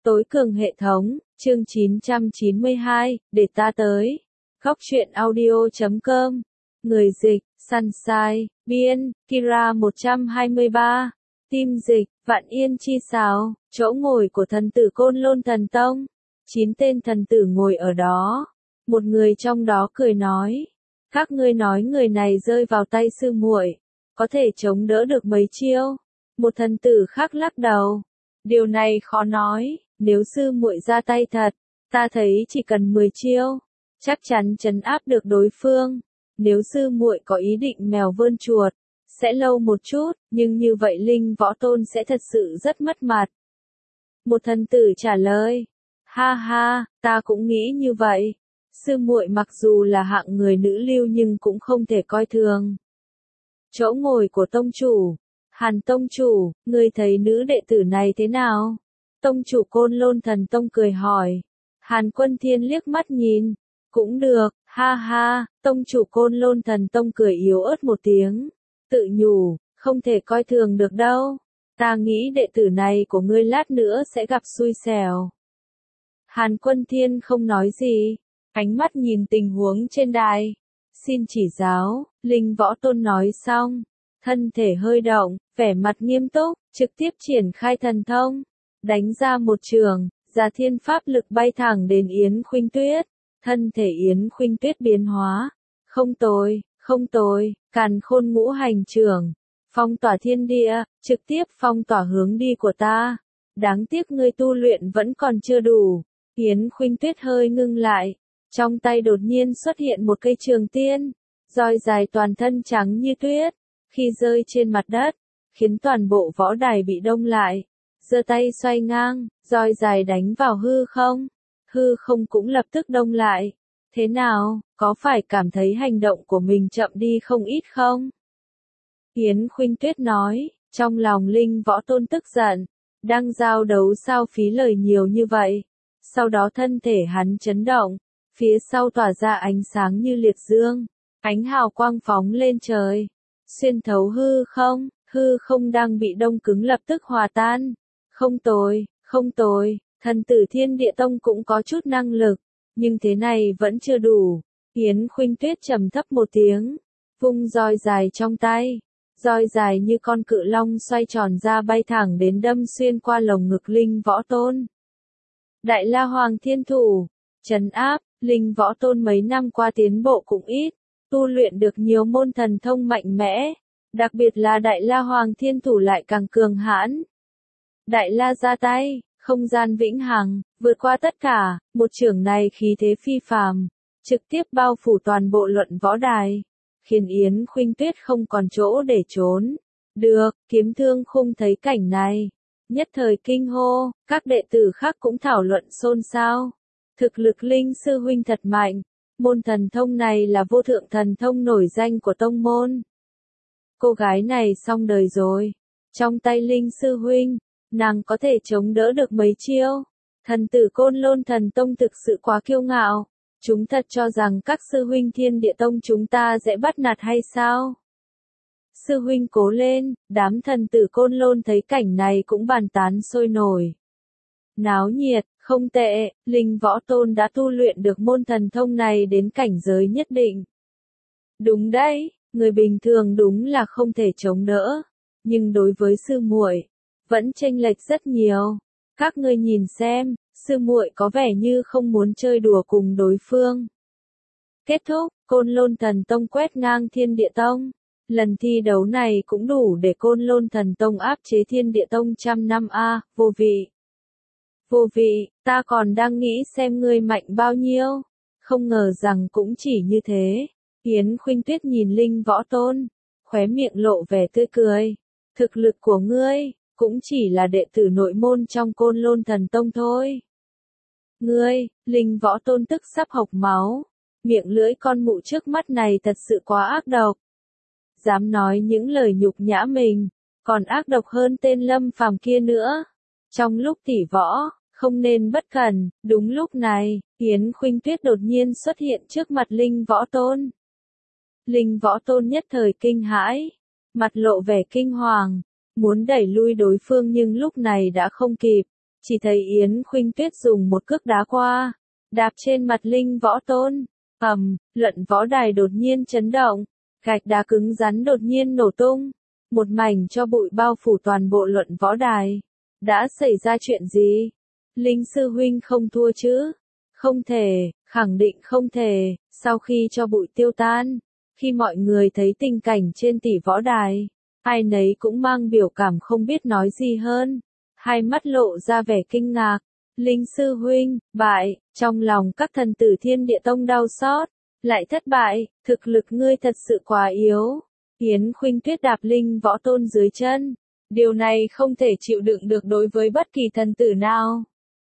Tối cường hệ thống, chương 992, để ta tới. Góc truyện audio.com. Người dịch, Sunshine, biên, Kira 123. Tim dịch, Vạn Yên Chi Sào, chỗ ngồi của thần tử Côn Lôn Thần Tông. 9 tên thần tử ngồi ở đó. Một người trong đó cười nói. Các ngươi nói người này rơi vào tay sư muội, có thể chống đỡ được mấy chiêu? Một thần tử khác lắc đầu. Điều này khó nói, nếu sư muội ra tay thật, ta thấy chỉ cần 10 chiêu, chắc chắn trấn áp được đối phương. Nếu sư muội có ý định mèo vươn chuột, sẽ lâu một chút, nhưng như vậy Linh Võ Tôn sẽ thật sự rất mất mặt. Một thần tử trả lời. Ha ha, ta cũng nghĩ như vậy. Sư muội mặc dù là hạng người nữ lưu nhưng cũng không thể coi thường. Chỗ ngồi của tông chủ. Hàn tông chủ, ngươi thấy nữ đệ tử này thế nào? Tông chủ Côn Lôn Thần Tông cười hỏi. Hàn Quân Thiên liếc mắt nhìn. Cũng được, ha ha, tông chủ Côn Lôn Thần Tông cười yếu ớt một tiếng. Tự nhủ, không thể coi thường được đâu. Ta nghĩ đệ tử này của ngươi lát nữa sẽ gặp xui xẻo. Hàn Quân Thiên không nói gì, ánh mắt nhìn tình huống trên đài. Xin chỉ giáo, Linh Võ Tôn nói xong, thân thể hơi động, vẻ mặt nghiêm túc, trực tiếp triển khai thần thông, đánh ra một trường, ra thiên pháp lực bay thẳng đến Yến Khuynh Tuyết. Thân thể Yến Khuynh Tuyết biến hóa, không tồi, càn khôn ngũ hành trưởng, phong tỏa thiên địa, trực tiếp phong tỏa hướng đi của ta. Đáng tiếc ngươi tu luyện vẫn còn chưa đủ. Yến Khuynh Tuyết hơi ngưng lại, trong tay đột nhiên xuất hiện một cây trường tiên, roi dài toàn thân trắng như tuyết, khi rơi trên mặt đất, khiến toàn bộ võ đài bị đông lại. Giơ tay xoay ngang, roi dài đánh vào hư không cũng lập tức đông lại. Thế nào, có phải cảm thấy hành động của mình chậm đi không ít không? Yến Khuynh Tuyết nói, trong lòng Linh Võ Tôn tức giận, đang giao đấu sao phí lời nhiều như vậy. Sau đó thân thể hắn chấn động, phía sau tỏa ra ánh sáng như liệt dương, ánh hào quang phóng lên trời, xuyên thấu hư không đang bị đông cứng lập tức hòa tan. Không tồi, thần tử Thiên Địa Tông cũng có chút năng lực, nhưng thế này vẫn chưa đủ. Yến Khuynh Tuyết trầm thấp một tiếng, vung roi dài trong tay, roi dài như con cự long xoay tròn ra bay thẳng đến đâm xuyên qua lồng ngực Linh Võ Tôn. Đại La Hoàng Thiên Thủ, trấn áp. Linh Võ Tôn mấy năm qua tiến bộ cũng ít, tu luyện được nhiều môn thần thông mạnh mẽ, đặc biệt là Đại La Hoàng Thiên Thủ lại càng cường hãn. Đại La ra tay, không gian vĩnh hằng, vượt qua tất cả, một chưởng này khí thế phi phàm, trực tiếp bao phủ toàn bộ luận võ đài, khiến Yến Khuynh Tuyết không còn chỗ để trốn. Được, Kiếm Thương Khung thấy cảnh này, nhất thời kinh hô, các đệ tử khác cũng thảo luận xôn xao. Thực lực Linh sư huynh thật mạnh, môn thần thông này là vô thượng thần thông nổi danh của tông môn. Cô gái này xong đời rồi, trong tay Linh sư huynh, nàng có thể chống đỡ được mấy chiêu. Thần tử Côn Lôn Thần Tông thực sự quá kiêu ngạo, chúng thật cho rằng các sư huynh Thiên Địa Tông chúng ta dễ bắt nạt hay sao? Sư huynh cố lên, đám thần tử Côn Lôn thấy cảnh này cũng bàn tán sôi nổi. Náo nhiệt, không tệ, Linh Võ Tôn đã tu luyện được môn thần thông này đến cảnh giới nhất định. Đúng đấy, người bình thường đúng là không thể chống đỡ, nhưng đối với sư muội, vẫn chênh lệch rất nhiều. Các ngươi nhìn xem, sư muội có vẻ như không muốn chơi đùa cùng đối phương. Kết thúc, Côn Lôn Thần Tông quét ngang Thiên Địa Tông. Lần thi đấu này cũng đủ để Côn Lôn Thần Tông áp chế Thiên Địa Tông trăm năm a, vô vị. Vô vị, ta còn đang nghĩ xem ngươi mạnh bao nhiêu, không ngờ rằng cũng chỉ như thế. Yến Khuynh Tuyết nhìn Linh Võ Tôn, khóe miệng lộ vẻ tươi cười. Thực lực của ngươi, cũng chỉ là đệ tử nội môn trong Côn Lôn Thần Tông thôi. Ngươi, Linh Võ Tôn tức sắp hộc máu, miệng lưỡi con mụ trước mắt này thật sự quá ác độc. Dám nói những lời nhục nhã mình, còn ác độc hơn tên Lâm Phàm kia nữa. Trong lúc tỉ võ, không nên bất cẩn. Đúng lúc này, Yến Khuynh Tuyết đột nhiên xuất hiện trước mặt Linh Võ Tôn. Linh Võ Tôn nhất thời kinh hãi, mặt lộ vẻ kinh hoàng, muốn đẩy lui đối phương nhưng lúc này đã không kịp. chỉ thấy Yến Khuynh Tuyết dùng một cước đá qua, đạp trên mặt Linh Võ Tôn. Luận võ đài đột nhiên chấn động, gạch đá cứng rắn đột nhiên nổ tung, một mảnh cho bụi bao phủ toàn bộ luận võ đài. Đã xảy ra chuyện gì? Linh sư huynh không thua chứ? Không thể, khẳng định không thể. Sau khi cho bụi tiêu tan, khi mọi người thấy tình cảnh trên tỷ võ đài, ai nấy cũng mang biểu cảm không biết nói gì hơn, hai mắt lộ ra vẻ kinh ngạc. Linh sư huynh, bại, trong lòng các thần tử Thiên Địa Tông đau xót, lại thất bại, thực lực ngươi thật sự quá yếu. Yến Khuynh Tuyết đạp Linh Võ Tôn dưới chân, điều này không thể chịu đựng được đối với bất kỳ thần tử nào.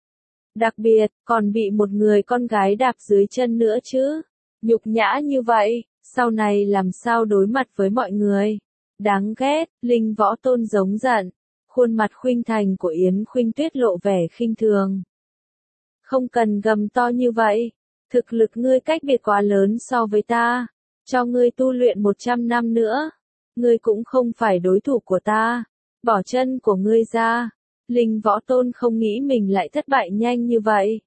Đặc biệt, còn bị một người con gái đạp dưới chân nữa chứ. Nhục nhã như vậy, sau này làm sao đối mặt với mọi người. Đáng ghét, Linh Võ Tôn giống giận. Khuôn mặt khuynh thành của Yến Khuynh Tuyết lộ vẻ khinh thường. Không cần gầm to như vậy, thực lực ngươi cách biệt quá lớn so với ta. Cho ngươi tu luyện 100 năm nữa, ngươi cũng không phải đối thủ của ta. Bỏ chân của ngươi ra. Linh Võ Tôn không nghĩ mình lại thất bại nhanh như vậy.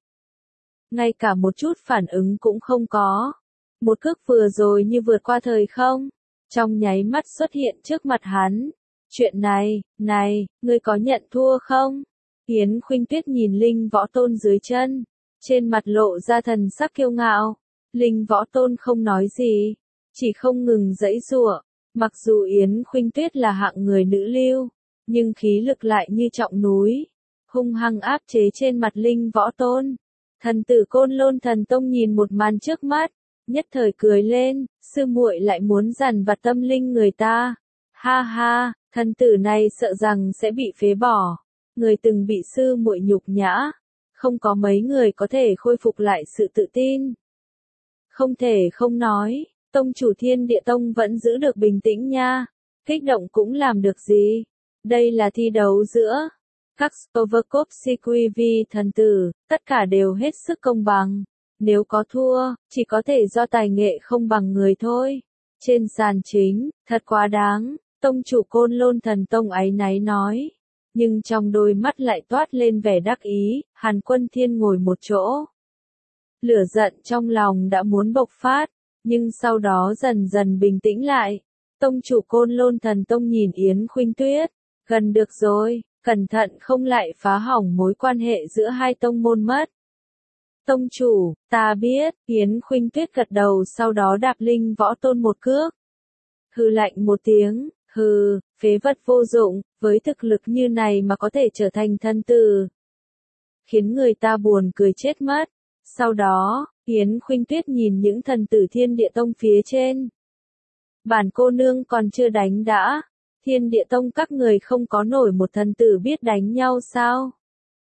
Ngay cả một chút phản ứng cũng không có. Một cước vừa rồi như vượt qua thời không, trong nháy mắt xuất hiện trước mặt hắn. Chuyện này, ngươi có nhận thua không? Yến Khuynh Tuyết nhìn Linh Võ Tôn dưới chân, trên mặt lộ ra thần sắc kiêu ngạo. Linh Võ Tôn không nói gì, chỉ không ngừng giãy giụa. Mặc dù Yến Khuynh Tuyết là hạng người nữ lưu, nhưng khí lực lại như trọng núi, hung hăng áp chế trên mặt Linh Võ Tôn. Thần tử Côn Lôn Thần Tông nhìn một màn trước mắt, nhất thời cười lên, sư muội lại muốn dằn vặt tâm linh người ta. Ha ha, thần tử này sợ rằng sẽ bị phế bỏ. Người từng bị sư muội nhục nhã, không có mấy người có thể khôi phục lại sự tự tin. Không thể không nói, tông chủ Thiên Địa Tông vẫn giữ được bình tĩnh nha. Kích động cũng làm được gì? Đây là thi đấu giữa các Overcup CQV thần tử, tất cả đều hết sức công bằng. Nếu có thua, chỉ có thể do tài nghệ không bằng người thôi. Trên sàn chính, thật quá đáng, tông chủ Côn Lôn Thần Tông áy náy nói. Nhưng trong đôi mắt lại toát lên vẻ đắc ý. Hàn Quân Thiên ngồi một chỗ. Lửa giận trong lòng đã muốn bộc phát, nhưng sau đó dần dần bình tĩnh lại. Tông chủ Côn Lôn Thần Tông nhìn Yến Khuynh Tuyết. Gần được rồi, cẩn thận không lại phá hỏng mối quan hệ giữa hai tông môn mất. Tông chủ, ta biết. Yến Khuynh Tuyết gật đầu, sau đó đạp Linh Võ Tôn một cước. Hừ lạnh một tiếng, hừ, phế vật vô dụng, với thực lực như này mà có thể trở thành thần tử. Khiến người ta buồn cười chết mất. Sau đó, Yến Khuynh Tuyết nhìn những thần tử Thiên Địa Tông phía trên. Bản cô nương còn chưa đánh đã. Thiên Địa Tông các người không có nổi một thần tử biết đánh nhau sao?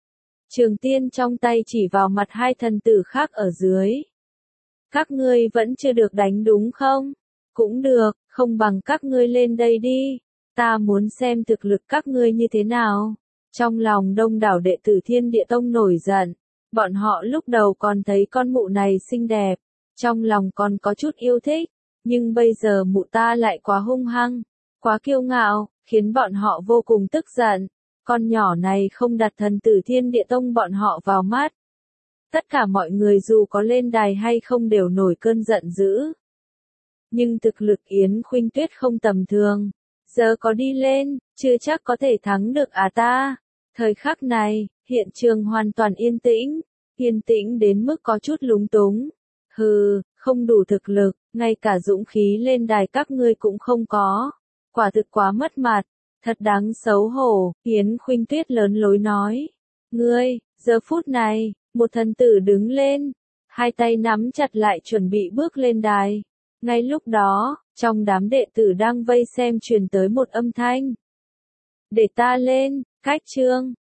Trường Tiên trong tay chỉ vào mặt hai thần tử khác ở dưới. Các ngươi vẫn chưa được đánh đúng không? Cũng được, không bằng các ngươi lên đây đi. Ta muốn xem thực lực các ngươi như thế nào. Trong lòng đông đảo đệ tử Thiên Địa Tông nổi giận. Bọn họ lúc đầu còn thấy con mụ này xinh đẹp. Trong lòng còn có chút yêu thích. Nhưng bây giờ mụ ta lại quá hung hăng, quá kiêu ngạo, khiến bọn họ vô cùng tức giận. Con nhỏ này không đặt thần tử Thiên Địa Tông bọn họ vào mắt. Tất cả mọi người dù có lên đài hay không đều nổi cơn giận dữ. Nhưng thực lực Yến Khuynh Tuyết không tầm thường. Giờ có đi lên, chưa chắc có thể thắng được ta. Thời khắc này, hiện trường hoàn toàn yên tĩnh đến mức có chút lúng túng. Hừ, không đủ thực lực, ngay cả dũng khí lên đài các ngươi cũng không có. Quả thực quá mất mặt, thật đáng xấu hổ. Yến Khuynh Tuyết lớn lối nói. Ngươi, giờ phút này, một thần tử đứng lên, hai tay nắm chặt lại chuẩn bị bước lên đài. Ngay lúc đó, trong đám đệ tử đang vây xem truyền tới một âm thanh. Để ta lên, cách trương.